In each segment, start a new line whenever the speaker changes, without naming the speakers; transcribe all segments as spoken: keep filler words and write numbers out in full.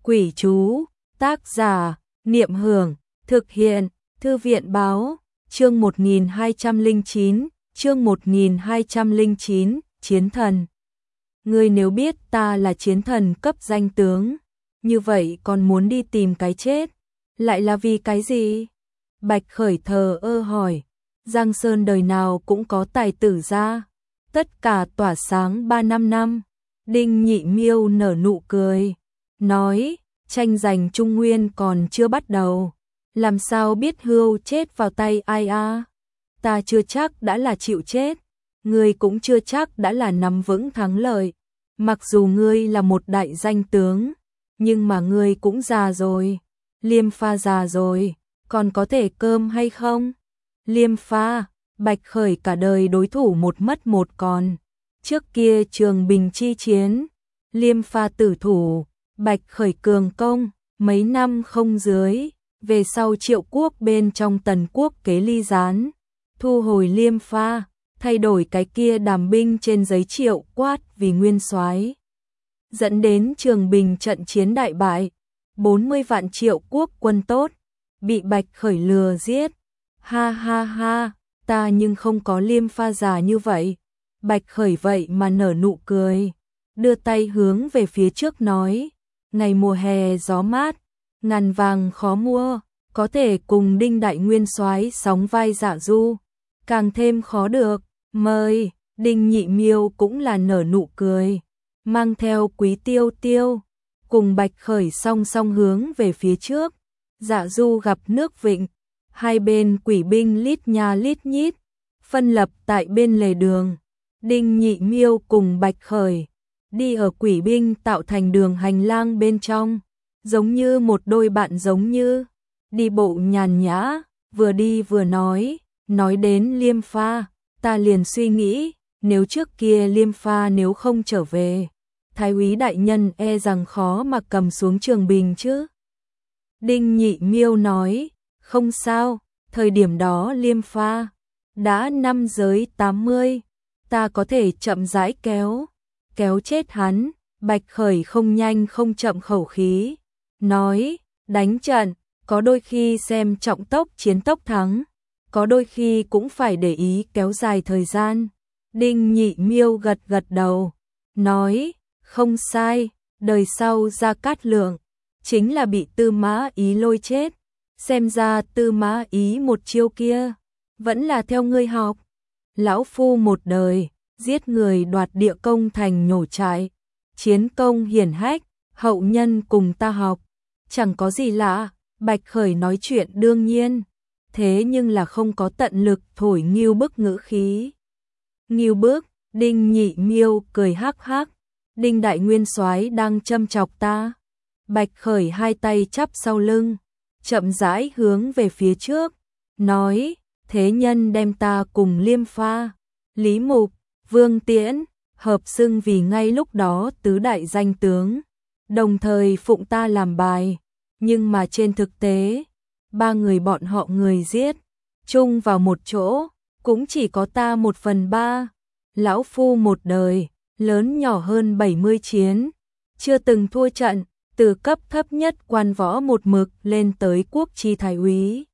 Quỷ chú, tác giả, Niệm Hưởng, thực hiện, Thư viện báo, chương một nghìn hai trăm lẻ chín, chương một nghìn hai trăm lẻ chín, chiến thần. Ngươi nếu biết ta là chiến thần cấp danh tướng, như vậy còn muốn đi tìm cái chết, lại là vì cái gì? Bạch Khởi thờ ơ hỏi, Giang Sơn đời nào cũng có tài tử ra, tất cả tỏa sáng ba năm năm. Đinh Nhị Miêu nở nụ cười, nói, tranh giành Trung Nguyên còn chưa bắt đầu, làm sao biết Hưu chết vào tay ai a? Ta chưa chắc đã là chịu chết, ngươi cũng chưa chắc đã là nắm vững thắng lợi. Mặc dù ngươi là một đại danh tướng, nhưng mà ngươi cũng già rồi, Liêm Pha già rồi, còn có thể cơm hay không? Liêm Pha, Bạch Khởi cả đời đối thủ một mất một còn. Trước kia Trường Bình chi chiến, Liêm Pha tử thủ, Bạch Khởi cường công, mấy năm không dưới, về sau Triệu Quốc bên trong Tần Quốc kế ly gián, thu hồi Liêm Pha, thay đổi cái kia đàm binh trên giấy Triệu Quát vì nguyên soái, dẫn đến Trường Bình trận chiến đại bại, bốn mươi vạn Triệu Quốc quân tốt, bị Bạch Khởi lừa giết. Ha ha ha, ta nhưng không có Liêm Pha già như vậy. Bạch Khởi vậy mà nở nụ cười, đưa tay hướng về phía trước nói, ngày mùa hè gió mát, ngàn vàng khó mua, có thể cùng Đinh đại nguyên soái sóng vai dạ du, càng thêm khó được, mời. Đinh Nhị Miêu cũng là nở nụ cười, mang theo Quý Tiêu Tiêu, cùng Bạch Khởi song song hướng về phía trước. Dạ du gặp nước vịnh, hai bên quỷ binh lít nha lít nhít, phân lập tại bên lề đường. Đinh Nhị Miêu cùng Bạch Khởi đi ở quỷ binh tạo thành đường hành lang bên trong, giống như một đôi bạn giống như đi bộ nhàn nhã, vừa đi vừa nói, nói đến Liêm Pha, ta liền suy nghĩ, nếu trước kia Liêm Pha nếu không trở về, Thái úy đại nhân e rằng khó mà cầm xuống Trường Bình chứ. Đinh Nhị Miêu nói, không sao, thời điểm đó Liêm Pha đã năm giới tám mươi, ta có thể chậm rãi kéo, kéo chết hắn. Bạch Khởi không nhanh không chậm khẩu khí, nói, đánh trận, có đôi khi xem trọng tốc chiến tốc thắng, có đôi khi cũng phải để ý kéo dài thời gian. Đinh Nhị Miêu gật gật đầu, nói, không sai, đời sau Gia Cát Lượng chính là bị Tư Mã Ý lôi chết, xem ra Tư Mã Ý một chiêu kia vẫn là theo ngươi học. Lão phu một đời giết người đoạt địa công thành nhổ trại, chiến công hiển hách, hậu nhân cùng ta học, chẳng có gì lạ. Bạch Khởi nói chuyện đương nhiên, thế nhưng là không có tận lực thổi nghiêu bức ngữ khí. Nghiêu bức? Đinh Nhị Miêu cười hắc hắc, Đinh đại nguyên soái đang châm chọc ta. Bạch Khởi hai tay chắp sau lưng, chậm rãi hướng về phía trước, nói, thế nhân đem ta cùng Liêm Pha, Lý Mục, Vương Tiễn hợp xưng vì ngay lúc đó tứ đại danh tướng, đồng thời phụng ta làm bài, nhưng mà trên thực tế, ba người bọn họ người giết chung vào một chỗ, cũng chỉ có ta một phần ba. Lão phu một đời, lớn nhỏ hơn bảy mươi chiến, chưa từng thua trận, từ cấp thấp nhất quan võ một mực lên tới quốc chi thái úy.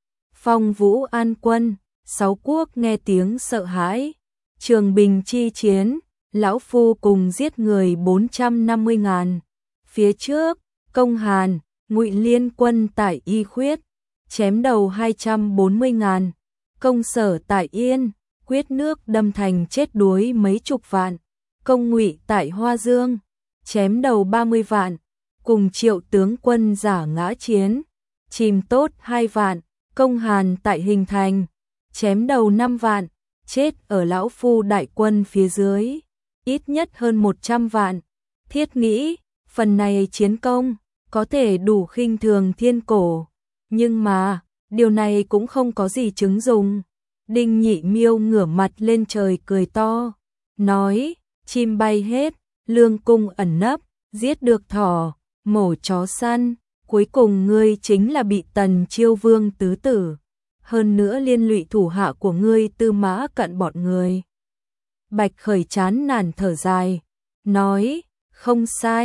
Phong Vũ An Quân, sáu quốc nghe tiếng sợ hãi. Trường Bình chi chiến, lão phu cùng giết người bốn trăm năm mươi ngàn. Phía trước, Công Hàn, Ngụy Liên quân tại Y Khuyết, chém đầu hai trăm bốn mươi ngàn. Công Sở tại Yên, quyết nước đâm thành chết đuối mấy chục vạn. Công Ngụy tại Hoa Dương, chém đầu ba mươi vạn. Cùng Triệu tướng quân giả ngã chiến, chìm tốt hai vạn. Công Hàn tại Hình Thành, chém đầu năm vạn, chết ở lão phu đại quân phía dưới, ít nhất hơn một trăm vạn. Thiết nghĩ, phần này chiến công, có thể đủ khinh thường thiên cổ, nhưng mà, điều này cũng không có gì chứng dùng. Đinh Nhị Miêu ngửa mặt lên trời cười to, nói, chim bay hết, lương cung ẩn nấp, giết được thỏ, mổ chó săn, cuối cùng ngươi chính là bị Tần Chiêu Vương tứ tử, hơn nữa liên lụy thủ hạ của ngươi Tư Mã Cận bọn người. Bạch Khởi chán nản thở dài, nói, không sai,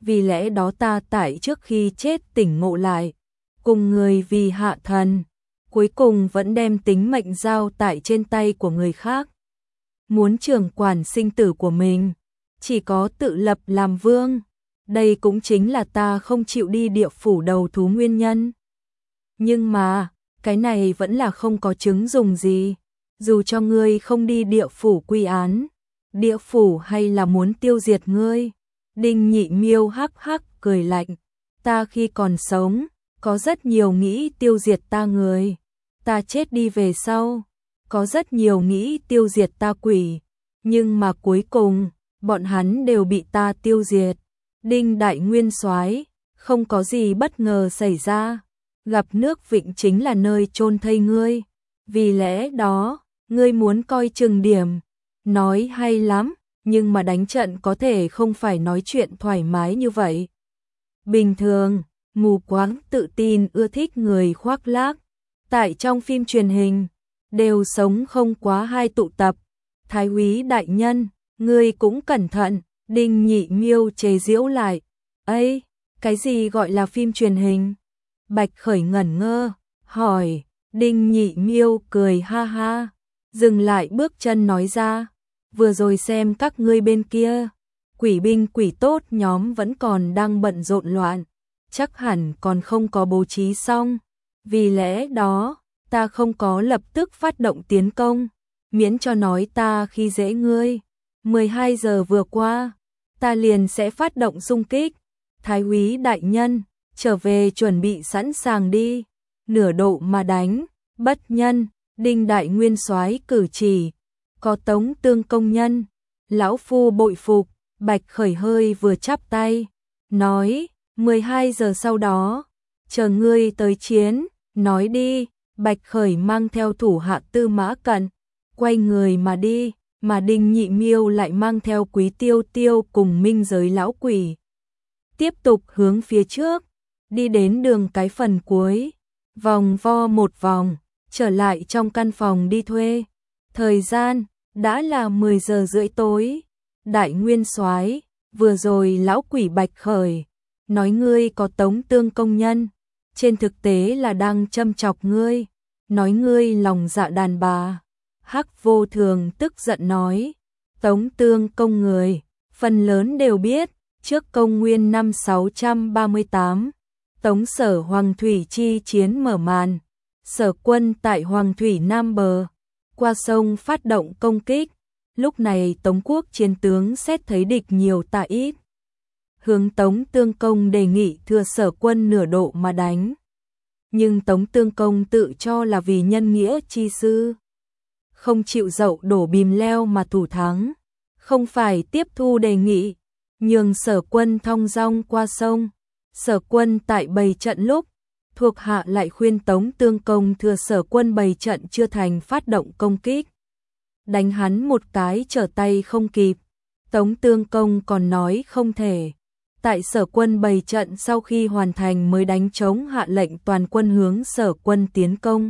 vì lẽ đó ta tại trước khi chết tỉnh ngộ lại, cùng người vì hạ thần, cuối cùng vẫn đem tính mệnh giao tại trên tay của người khác. Muốn trưởng quản sinh tử của mình, chỉ có tự lập làm vương. Đây cũng chính là ta không chịu đi địa phủ đầu thú nguyên nhân. Nhưng mà, cái này vẫn là không có chứng dùng gì. Dù cho ngươi không đi địa phủ quy án, địa phủ hay là muốn tiêu diệt ngươi. Đinh Nhị Miêu hắc hắc cười lạnh. Ta khi còn sống, có rất nhiều nghĩ tiêu diệt ta người. Ta chết đi về sau, có rất nhiều nghĩ tiêu diệt ta quỷ. Nhưng mà cuối cùng, bọn hắn đều bị ta tiêu diệt. Đinh Đại Nguyên Soái, không có gì bất ngờ xảy ra. Gặp nước Vịnh chính là nơi chôn thây ngươi. Vì lẽ đó, ngươi muốn coi chừng điểm. Nói hay lắm, nhưng mà đánh trận có thể không phải nói chuyện thoải mái như vậy. Bình thường, mù quáng tự tin ưa thích người khoác lác. Tại trong phim truyền hình, đều sống không quá hai tụ tập. Thái úy đại nhân, ngươi cũng cẩn thận. Đinh Nhị Miêu chế giễu lại. Ây, cái gì gọi là phim truyền hình? Bạch Khởi ngẩn ngơ, hỏi. Đinh Nhị Miêu cười ha ha, dừng lại bước chân nói ra. Vừa rồi xem các ngươi bên kia, quỷ binh quỷ tốt nhóm vẫn còn đang bận rộn loạn, chắc hẳn còn không có bố trí xong. Vì lẽ đó, ta không có lập tức phát động tiến công, miễn cho nói ta khi dễ ngươi. mười hai giờ vừa qua, ta liền sẽ phát động xung kích. Thái úy đại nhân, trở về chuẩn bị sẵn sàng đi. Nửa độ mà đánh, bất nhân. Đinh Đại Nguyên Soái cử chỉ, có Tống Tương công nhân. Lão phu bội phục. Bạch Khởi hơi vừa chắp tay, nói, mười hai giờ sau đó, chờ ngươi tới chiến. Nói đi. Bạch Khởi mang theo thủ hạ Tư Mã Cận, quay người mà đi. Mà Đinh Nhị Miêu lại mang theo Quý Tiêu Tiêu cùng minh giới lão quỷ. Tiếp tục hướng phía trước, đi đến đường cái phần cuối, vòng vo một vòng, trở lại trong căn phòng đi thuê. Thời gian, đã là mười giờ rưỡi tối. Đại Nguyên Soái, vừa rồi lão quỷ Bạch Khởi, nói ngươi có Tống Tương công nhân, trên thực tế là đang châm chọc ngươi, nói ngươi lòng dạ đàn bà. Hắc Vô Thường tức giận nói, Tống Tương công người, phần lớn đều biết, trước công nguyên năm sáu trăm ba mươi tám, Tống Sở Hoàng Thủy chi chiến mở màn, Sở quân tại Hoàng Thủy Nam bờ, qua sông phát động công kích, lúc này Tống quốc chiến tướng xét thấy địch nhiều tà ít. Hướng Tống Tương công đề nghị thừa Sở quân nửa độ mà đánh. Nhưng Tống Tương công tự cho là vì nhân nghĩa chi sư, không chịu dậu đổ bìm leo mà thủ thắng, không phải tiếp thu đề nghị, nhường Sở quân thong dong qua sông. Sở quân tại bày trận lúc, thuộc hạ lại khuyên Tống Tương công thừa Sở quân bày trận chưa thành phát động công kích, đánh hắn một cái trở tay không kịp. Tống Tương công còn nói không thể, tại Sở quân bày trận sau khi hoàn thành mới đánh trống hạ lệnh toàn quân hướng Sở quân tiến công.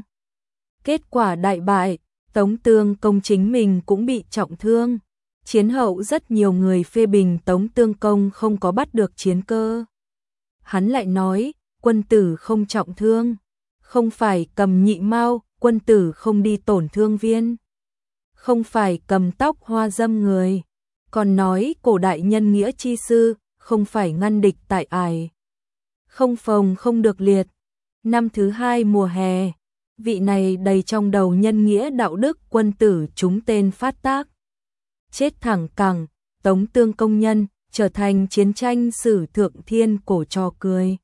Kết quả đại bại, Tống Tương công chính mình cũng bị trọng thương. Chiến hậu rất nhiều người phê bình Tống Tương công không có bắt được chiến cơ. Hắn lại nói, quân tử không trọng thương, không phải cầm nhị mao, quân tử không đi tổn thương viên, không phải cầm tóc hoa dâm người, còn nói cổ đại nhân nghĩa chi sư, không phải ngăn địch tại ải, không phòng không được liệt. Năm thứ hai mùa hè, vị này đầy trong đầu nhân nghĩa đạo đức quân tử trúng tên phát tác, chết thẳng cẳng. Tống Tương công nhân trở thành chiến tranh sử thượng thiên cổ trò cười.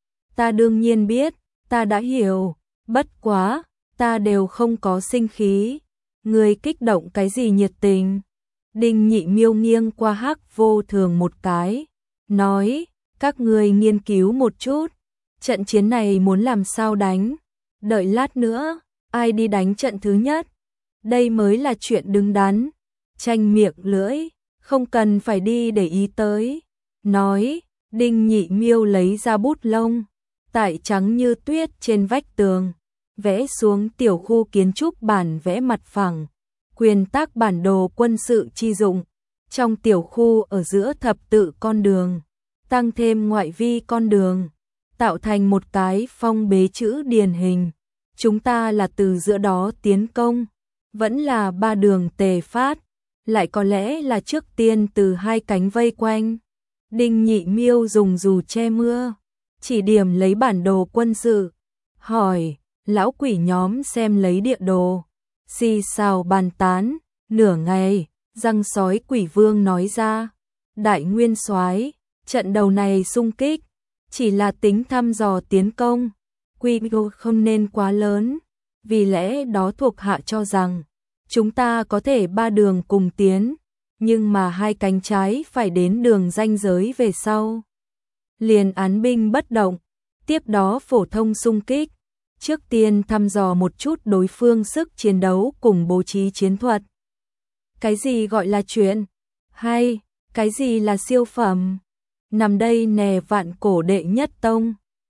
Ta đương nhiên biết, ta đã hiểu, bất quá, ta đều không có sinh khí. Người kích động cái gì nhiệt tình? Đinh Nhị Miêu nghiêng qua Hắc Vô Thường một cái, nói, các người nghiên cứu một chút, trận chiến này muốn làm sao đánh, đợi lát nữa, ai đi đánh trận thứ nhất, đây mới là chuyện đứng đắn. Tranh miệng lưỡi, không cần phải đi để ý tới. Nói, Đinh Nhị Miêu lấy ra bút lông, tại trắng như tuyết trên vách tường, vẽ xuống tiểu khu kiến trúc bản vẽ mặt phẳng, quyền tác bản đồ quân sự chi dụng. Trong tiểu khu ở giữa thập tự con đường, tăng thêm ngoại vi con đường, tạo thành một cái phong bế chữ điển hình. Chúng ta là từ giữa đó tiến công, vẫn là ba đường tề phát, lại có lẽ là trước tiên từ hai cánh vây quanh. Đinh Nhị Miêu dùng dù che mưa, chỉ điểm lấy bản đồ quân sự, hỏi, lão quỷ nhóm xem lấy địa đồ, xì xào bàn tán, nửa ngày, răng sói quỷ vương nói ra, đại nguyên soái, trận đầu này xung kích, chỉ là tính thăm dò tiến công, quy mô không nên quá lớn, vì lẽ đó thuộc hạ cho rằng, chúng ta có thể ba đường cùng tiến, nhưng mà hai cánh trái phải đến đường ranh giới về sau. Liền án binh bất động, tiếp đó phổ thông xung kích, trước tiên thăm dò một chút đối phương sức chiến đấu cùng bố trí chiến thuật. Cái gì gọi là chuyện hay, cái gì là siêu phẩm, nằm đây nè vạn cổ đệ nhất tông.